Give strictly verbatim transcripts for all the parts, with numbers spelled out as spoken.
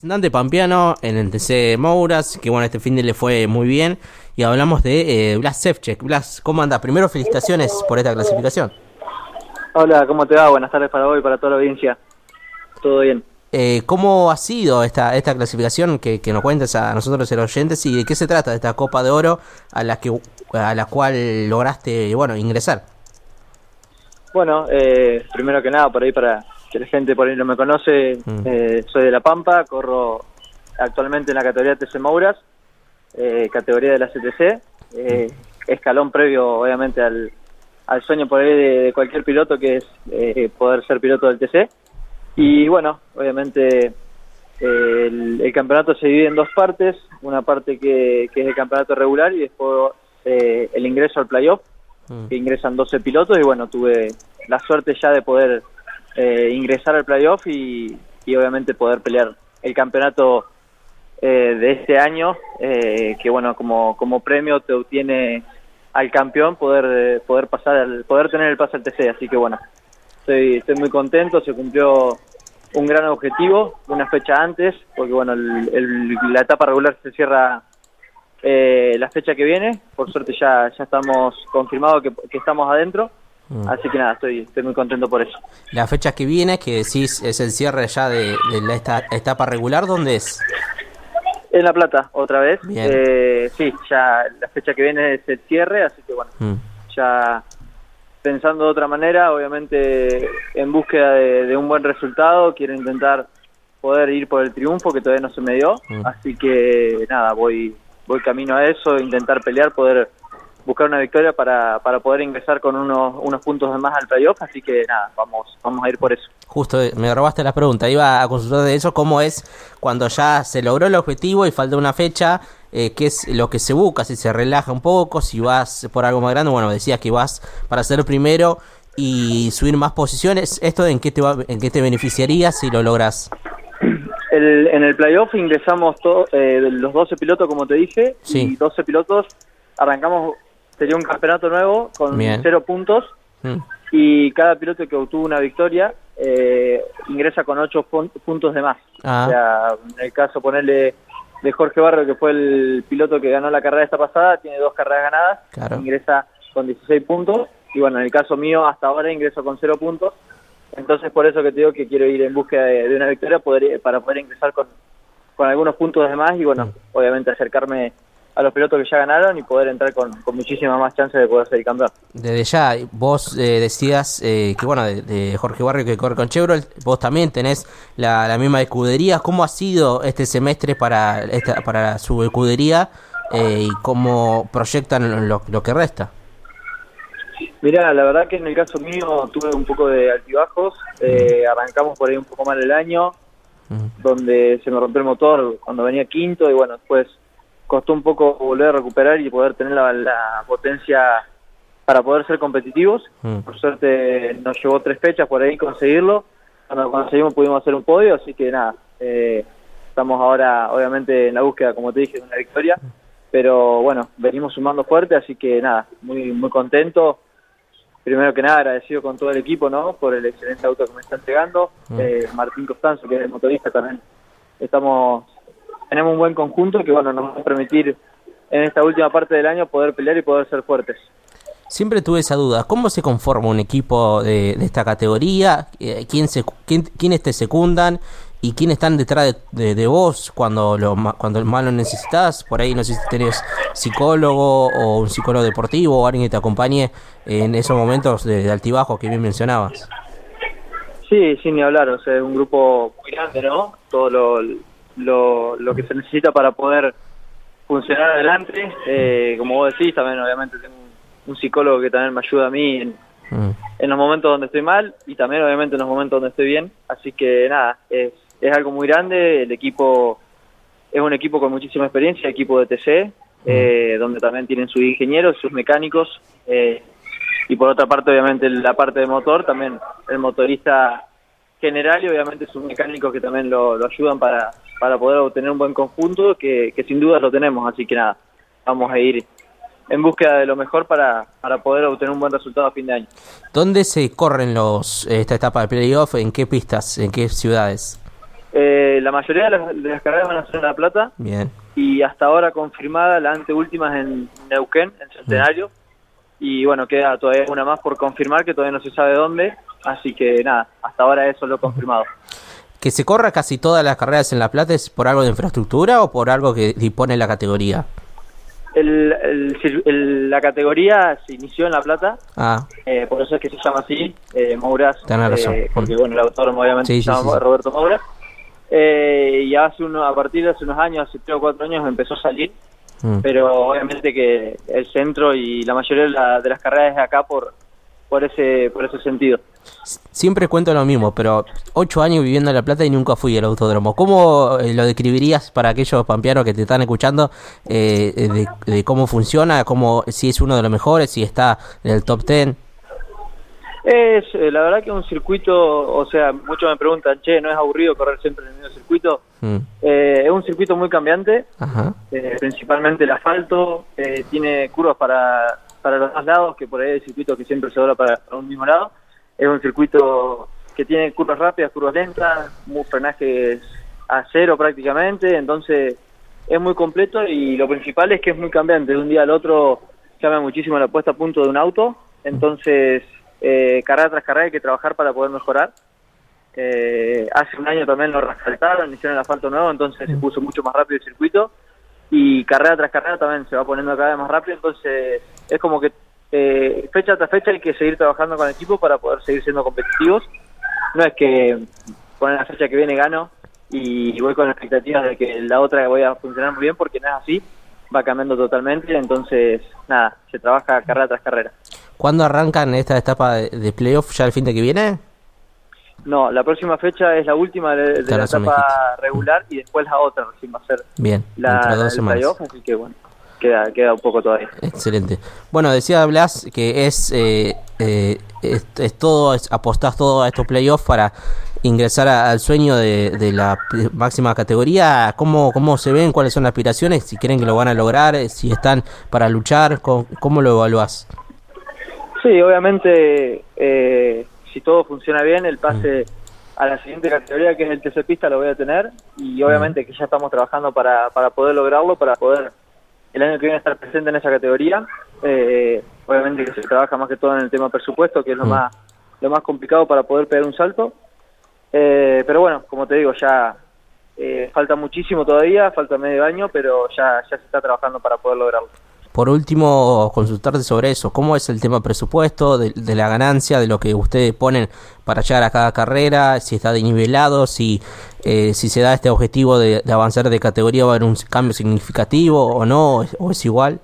Dante Pampiano en el T C Mouras, que bueno, este fin de le fue muy bien. Y hablamos de eh, Blas Ševčík. Blas, ¿cómo anda? Primero, felicitaciones por esta clasificación. Hola, ¿cómo te va? Buenas tardes para vos y para toda la audiencia. ¿Todo bien? Eh, ¿Cómo ha sido esta esta clasificación que, que nos cuentes a nosotros los oyentes y de qué se trata de esta Copa de Oro a la que a la cual lograste bueno ingresar? Bueno, eh, primero que nada, por ahí para que la gente por ahí no me conoce, mm. eh, soy de La Pampa, corro actualmente en la categoría T C Mouras, eh, categoría de la C T C, eh, escalón previo obviamente al, al sueño por ahí de, de cualquier piloto que es eh, poder ser piloto del T C. Y bueno, obviamente eh, el, el campeonato se divide en dos partes, una parte que, que es el campeonato regular y después eh, el ingreso al playoff, mm. que ingresan doce pilotos y bueno, tuve la suerte ya de poder eh, ingresar al playoff y, y obviamente poder pelear el campeonato eh, de este año, eh, que bueno, como, como premio te obtiene al campeón poder, eh, poder, pasar al, poder tener el pase al T C, así que bueno. Estoy, estoy muy contento, se cumplió un gran objetivo, una fecha antes, porque bueno, el, el, la etapa regular se cierra eh, la fecha que viene, por suerte ya ya estamos confirmados que, que estamos adentro, mm. así que nada, estoy, estoy muy contento por eso. La fecha que viene, que decís es el cierre ya de, de la esta etapa regular, ¿dónde es? En La Plata, otra vez, eh, sí, ya la fecha que viene es el cierre, así que bueno, mm. ya... pensando de otra manera, obviamente en búsqueda de, de un buen resultado, quiero intentar poder ir por el triunfo que todavía no se me dio, mm. así que nada, voy voy camino a eso, intentar pelear, poder buscar una victoria para, para poder ingresar con unos unos puntos de más al playoff, así que nada, vamos vamos a ir por eso. Justo, me robaste la pregunta, iba a consultar de eso, cómo es cuando ya se logró el objetivo y falta una fecha. Eh, qué es lo que se busca, si se relaja un poco, si vas por algo más grande, bueno, decías que vas para ser primero y subir más posiciones, ¿esto en qué te va, en qué te beneficiaría si lo logras? El, en el playoff ingresamos to, eh, los doce pilotos, como te dije, sí. y doce pilotos, arrancamos, sería un campeonato nuevo con Bien. cero puntos, mm. y cada piloto que obtuvo una victoria eh, ingresa con ocho pun- puntos de más. Ah. O sea, en el caso ponerle de Jorge Barrio, que fue el piloto que ganó la carrera esta pasada, tiene dos carreras ganadas, claro. ingresa con dieciséis puntos, y bueno, en el caso mío hasta ahora ingreso con cero puntos, entonces por eso que te digo que quiero ir en búsqueda de, de una victoria poder, para poder ingresar con, con algunos puntos de más y bueno, mm. obviamente acercarme a los pilotos que ya ganaron y poder entrar con, con muchísimas más chances de poder ser el campeón. Desde ya, vos eh, decías eh, que bueno, de, de Jorge Barrio que corre con Chevrolet, vos también tenés la, la misma escudería. ¿Cómo ha sido este semestre para esta, para su escudería eh, y cómo proyectan lo, lo que resta? Mirá, la verdad que en el caso mío tuve un poco de altibajos, eh, mm. arrancamos por ahí un poco mal el año, mm. donde se me rompió el motor cuando venía quinto y bueno, después costó un poco volver a recuperar y poder tener la, la potencia para poder ser competitivos. Mm. Por suerte nos llevó tres fechas por ahí conseguirlo. Cuando conseguimos pudimos hacer un podio, así que nada, eh, estamos ahora obviamente en la búsqueda, como te dije, de una victoria. Pero bueno, venimos sumando fuerte, así que nada, muy muy contento. Primero que nada agradecido con todo el equipo, ¿no? Por el excelente auto que me está entregando. Mm. Eh, Martín Costanzo, que es el motorista también. Estamos... Tenemos un buen conjunto que bueno nos va a permitir en esta última parte del año poder pelear y poder ser fuertes. Siempre tuve esa duda, ¿cómo se conforma un equipo de, de esta categoría? ¿Quién se, quién, ¿Quiénes te secundan? ¿Y quiénes están detrás de, de, de vos cuando lo cuando más lo necesitas? Por ahí no sé si tenés psicólogo o un psicólogo deportivo o alguien que te acompañe en esos momentos de, de altibajo que bien mencionabas. Sí, sin ni hablar, o sea, es un grupo muy grande, ¿no? Todo lo... Lo, lo que se necesita para poder funcionar adelante, eh, como vos decís, también obviamente tengo un, un psicólogo que también me ayuda a mí en, mm. en los momentos donde estoy mal y también obviamente en los momentos donde estoy bien, así que nada, es, es algo muy grande, el equipo es un equipo con muchísima experiencia, equipo de T C, mm. eh, donde también tienen sus ingenieros, sus mecánicos, eh, y por otra parte obviamente la parte de motor, también el motorista general y obviamente sus mecánicos que también lo, lo ayudan para, para poder obtener un buen conjunto que, que sin duda lo tenemos, así que nada, vamos a ir en búsqueda de lo mejor para, para poder obtener un buen resultado a fin de año. ¿Dónde se corren los esta etapa de playoff? ¿En qué pistas? ¿En qué ciudades? Eh, la mayoría de las, de las carreras van a ser en La Plata. Bien. Y hasta ahora confirmada, la anteúltima es en Neuquén, en Centenario. Mm. Y bueno, queda todavía una más por confirmar, que todavía no se sabe dónde. Así que nada, hasta ahora eso lo he confirmado. ¿Que se corra casi todas las carreras en La Plata es por algo de infraestructura o por algo que dispone la categoría? El, el, el, la categoría se inició en La Plata, ah. eh, por eso es que se llama así, eh, Mouras, eh, porque bueno, el autódromo obviamente sí, se llama sí, sí. Roberto Mouras, eh, y hace uno, a partir de hace unos años, hace tres o cuatro años empezó a salir, mm. pero obviamente que el centro y la mayoría de, la, de las carreras es acá por, por, ese, por ese sentido. Siempre cuento lo mismo, pero ocho años viviendo en La Plata y nunca fui al autódromo. ¿Cómo eh, lo describirías para aquellos pampeanos que te están escuchando eh, de, de cómo funciona, cómo, si es uno de los mejores, si está en el top ten? Es, eh, la verdad que es un circuito, o sea, muchos me preguntan, che, ¿no es aburrido correr siempre en el mismo circuito? Mm. Eh, es un circuito muy cambiante, eh, principalmente el asfalto, eh, tiene curvas para, para los dos lados, que por ahí hay circuitos que siempre se dobla para, para un mismo lado. Es un circuito que tiene curvas rápidas, curvas lentas, muy frenajes a cero prácticamente, entonces es muy completo y lo principal es que es muy cambiante. De un día al otro cambia muchísimo la puesta a punto de un auto, entonces eh, carrera tras carrera hay que trabajar para poder mejorar. Eh, hace un año también lo rescataron, hicieron el asfalto nuevo, entonces se puso mucho más rápido el circuito y carrera tras carrera también se va poniendo cada vez más rápido, entonces es como que Eh, fecha tras fecha hay que seguir trabajando con el equipo para poder seguir siendo competitivos. No es que poner la fecha que viene gano y voy con expectativas de que la otra voy a funcionar muy bien, porque no es así, va cambiando totalmente, entonces nada, se trabaja carrera tras carrera. ¿Cuándo arrancan esta etapa de, de playoff? ¿Ya el fin de que viene? No, la próxima fecha es la última de, de la etapa regular y después la otra recién va a ser bien, la, dos el playoff, así que bueno. Queda, queda un poco todavía. Excelente. Bueno, decía Blas que es, eh, eh, es, es todo, es, apostás todo a estos playoffs para ingresar a, al sueño de, de la máxima categoría. ¿Cómo, ¿Cómo se ven? ¿Cuáles son las aspiraciones? Si creen que lo van a lograr, si están para luchar, ¿cómo, cómo lo evaluás? Sí, obviamente, eh, si todo funciona bien, el pase mm. a la siguiente categoría, que es el T C Pista, lo voy a tener, y obviamente mm. que ya estamos trabajando para, para poder lograrlo, para poder el año que viene estar presente en esa categoría. Eh, obviamente que se trabaja más que todo en el tema presupuesto, que es lo mm. más lo más complicado para poder pegar un salto. Eh, pero bueno, como te digo, ya eh, falta muchísimo todavía, falta medio año, pero ya, ya se está trabajando para poder lograrlo. Por último, consultarte sobre eso. ¿Cómo es el tema presupuesto, de, de la ganancia, de lo que ustedes ponen para llegar a cada carrera? Si está desnivelado, si eh, si se da este objetivo de, de avanzar de categoría, ¿va a haber un cambio significativo o no? ¿O es igual?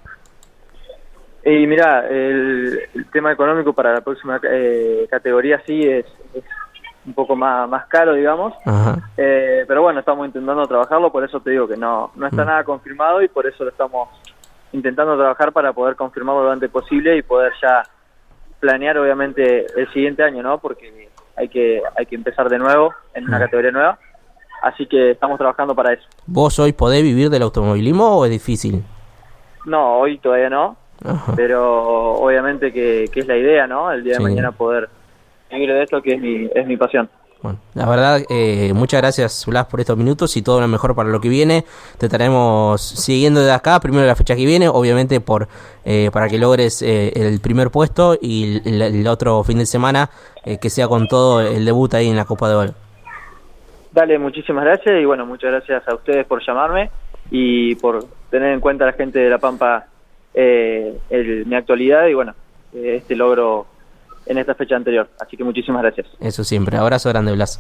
Y mira, el, el tema económico para la próxima eh, categoría sí es, es un poco más, más caro, digamos. Eh, pero bueno, estamos intentando trabajarlo, por eso te digo que no, no está mm. nada confirmado y por eso lo estamos intentando trabajar para poder confirmarlo lo antes posible y poder ya planear obviamente el siguiente año, ¿no? Porque hay que hay que empezar de nuevo en una categoría nueva, así que estamos trabajando para eso. ¿Vos hoy podés vivir del automovilismo o es difícil? No, hoy todavía no, Ajá. pero obviamente que, que es la idea, ¿no? El día de sí. mañana poder vivir de esto, que es mi es mi pasión. Bueno, la verdad, eh, muchas gracias, Blas, por estos minutos y todo lo mejor para lo que viene. Te estaremos siguiendo de acá, primero la fecha que viene, obviamente por eh, para que logres eh, el primer puesto y el, el otro fin de semana eh, que sea con todo el debut ahí en la Copa de Oro. Dale, muchísimas gracias y bueno, muchas gracias a ustedes por llamarme y por tener en cuenta a la gente de La Pampa eh, el, mi actualidad y bueno, eh, este logro en esta fecha anterior. Así que muchísimas gracias. Eso siempre. Abrazo grande, Blas.